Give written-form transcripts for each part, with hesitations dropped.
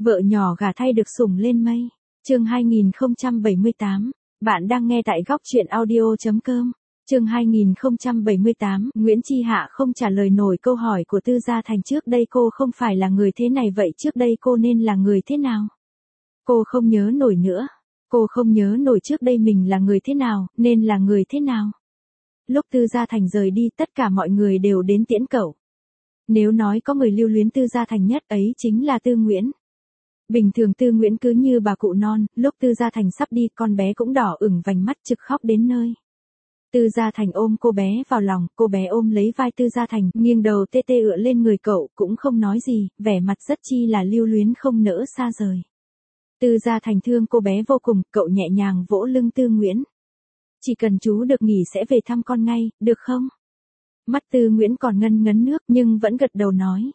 Vợ nhỏ gả thay được sủng lên mây. Chương 2078. Bạn đang nghe tại góc truyện audio.com. Chương 2078. Nguyễn Chi Hạ không trả lời nổi câu hỏi của Tư Gia Thành. Trước đây cô không phải là người thế này, vậy trước đây cô nên là người thế nào? Cô không nhớ nổi nữa. Cô không nhớ nổi trước đây mình là người thế nào, nên là người thế nào. Lúc Tư Gia Thành rời đi, tất cả mọi người đều đến tiễn cậu. Nếu nói có người lưu luyến Tư Gia Thành nhất, ấy chính là Tư Nguyễn. Bình thường Tư Nguyễn cứ như bà cụ non, lúc Tư Gia Thành sắp đi, con bé cũng đỏ ửng vành mắt trực khóc đến nơi. Tư Gia Thành ôm cô bé vào lòng, cô bé ôm lấy vai Tư Gia Thành, nghiêng đầu tê tê ựa lên người cậu, cũng không nói gì, vẻ mặt rất chi là lưu luyến không nỡ xa rời. Tư Gia Thành thương cô bé vô cùng, cậu nhẹ nhàng vỗ lưng Tư Nguyễn. Chỉ cần chú được nghỉ sẽ về thăm con ngay, được không? Mắt Tư Nguyễn còn ngân ngấn nước nhưng vẫn gật đầu nói.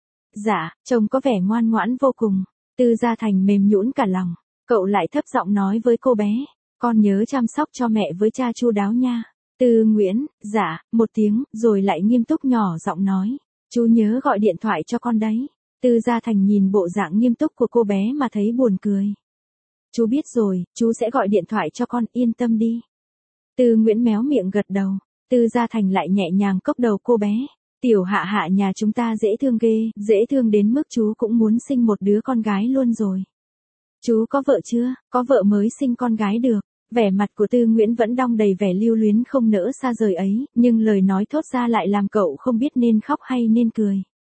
Dạ, trông có vẻ ngoan ngoãn vô cùng. Tư Gia Thành mềm nhũn cả lòng. Cậu lại thấp giọng nói với cô bé. Con nhớ chăm sóc cho mẹ với cha chu đáo nha. Tư Nguyễn, dạ, một tiếng, rồi lại nghiêm túc nhỏ giọng nói. Chú nhớ gọi điện thoại cho con đấy. Tư Gia Thành nhìn bộ dạng nghiêm túc của cô bé mà thấy buồn cười. Chú biết rồi, chú sẽ gọi điện thoại cho con, yên tâm đi. Tư Nguyễn méo miệng gật đầu. Tư Gia Thành lại nhẹ nhàng cốc đầu cô bé. Tiểu Hạ Hạ nhà chúng ta dễ thương ghê, dễ thương đến mức chú cũng muốn sinh một đứa con gái luôn rồi. Chú có vợ chưa? Có vợ mới sinh con gái được. Vẻ mặt của Tư Nguyễn vẫn đong đầy vẻ lưu luyến không nỡ xa rời ấy, nhưng lời nói thốt ra lại làm cậu không biết nên khóc hay nên cười.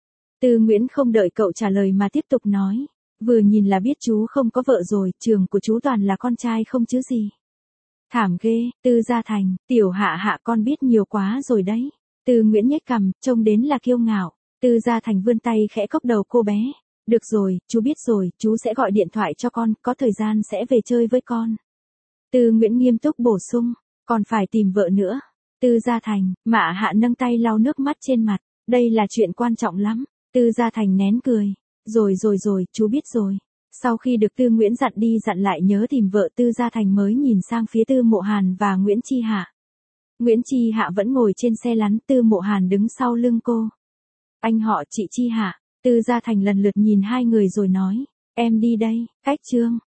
Tư Nguyễn không đợi cậu trả lời mà tiếp tục nói. Vừa nhìn là biết chú không có vợ rồi, trường của chú toàn là con trai không chứ gì. Thảm ghê, Tư Gia Thành, Tiểu Hạ Hạ con biết nhiều quá rồi đấy. Tư Nguyễn nhếch cằm, trông đến là kiêu ngạo. Tư Gia Thành vươn tay khẽ cốc đầu cô bé. Được rồi, chú biết rồi, chú sẽ gọi điện thoại cho con, có thời gian sẽ về chơi với con. Tư Nguyễn nghiêm túc bổ sung, còn phải tìm vợ nữa. Tư Gia Thành, Mạ Hạ nâng tay lau nước mắt trên mặt. Đây là chuyện quan trọng lắm. Tư Gia Thành nén cười. Rồi, chú biết rồi. Sau khi được Tư Nguyễn dặn đi dặn lại nhớ tìm vợ, Tư Gia Thành mới nhìn sang phía Tư Mộ Hàn và Nguyễn Chi Hạ. Nguyễn Chi Hạ vẫn ngồi trên xe lăn, Tư Mộ Hàn đứng sau lưng cô. Anh họ chị Chi Hạ. Tư Gia Thành lần lượt nhìn hai người rồi nói. Em đi đây, cách chương.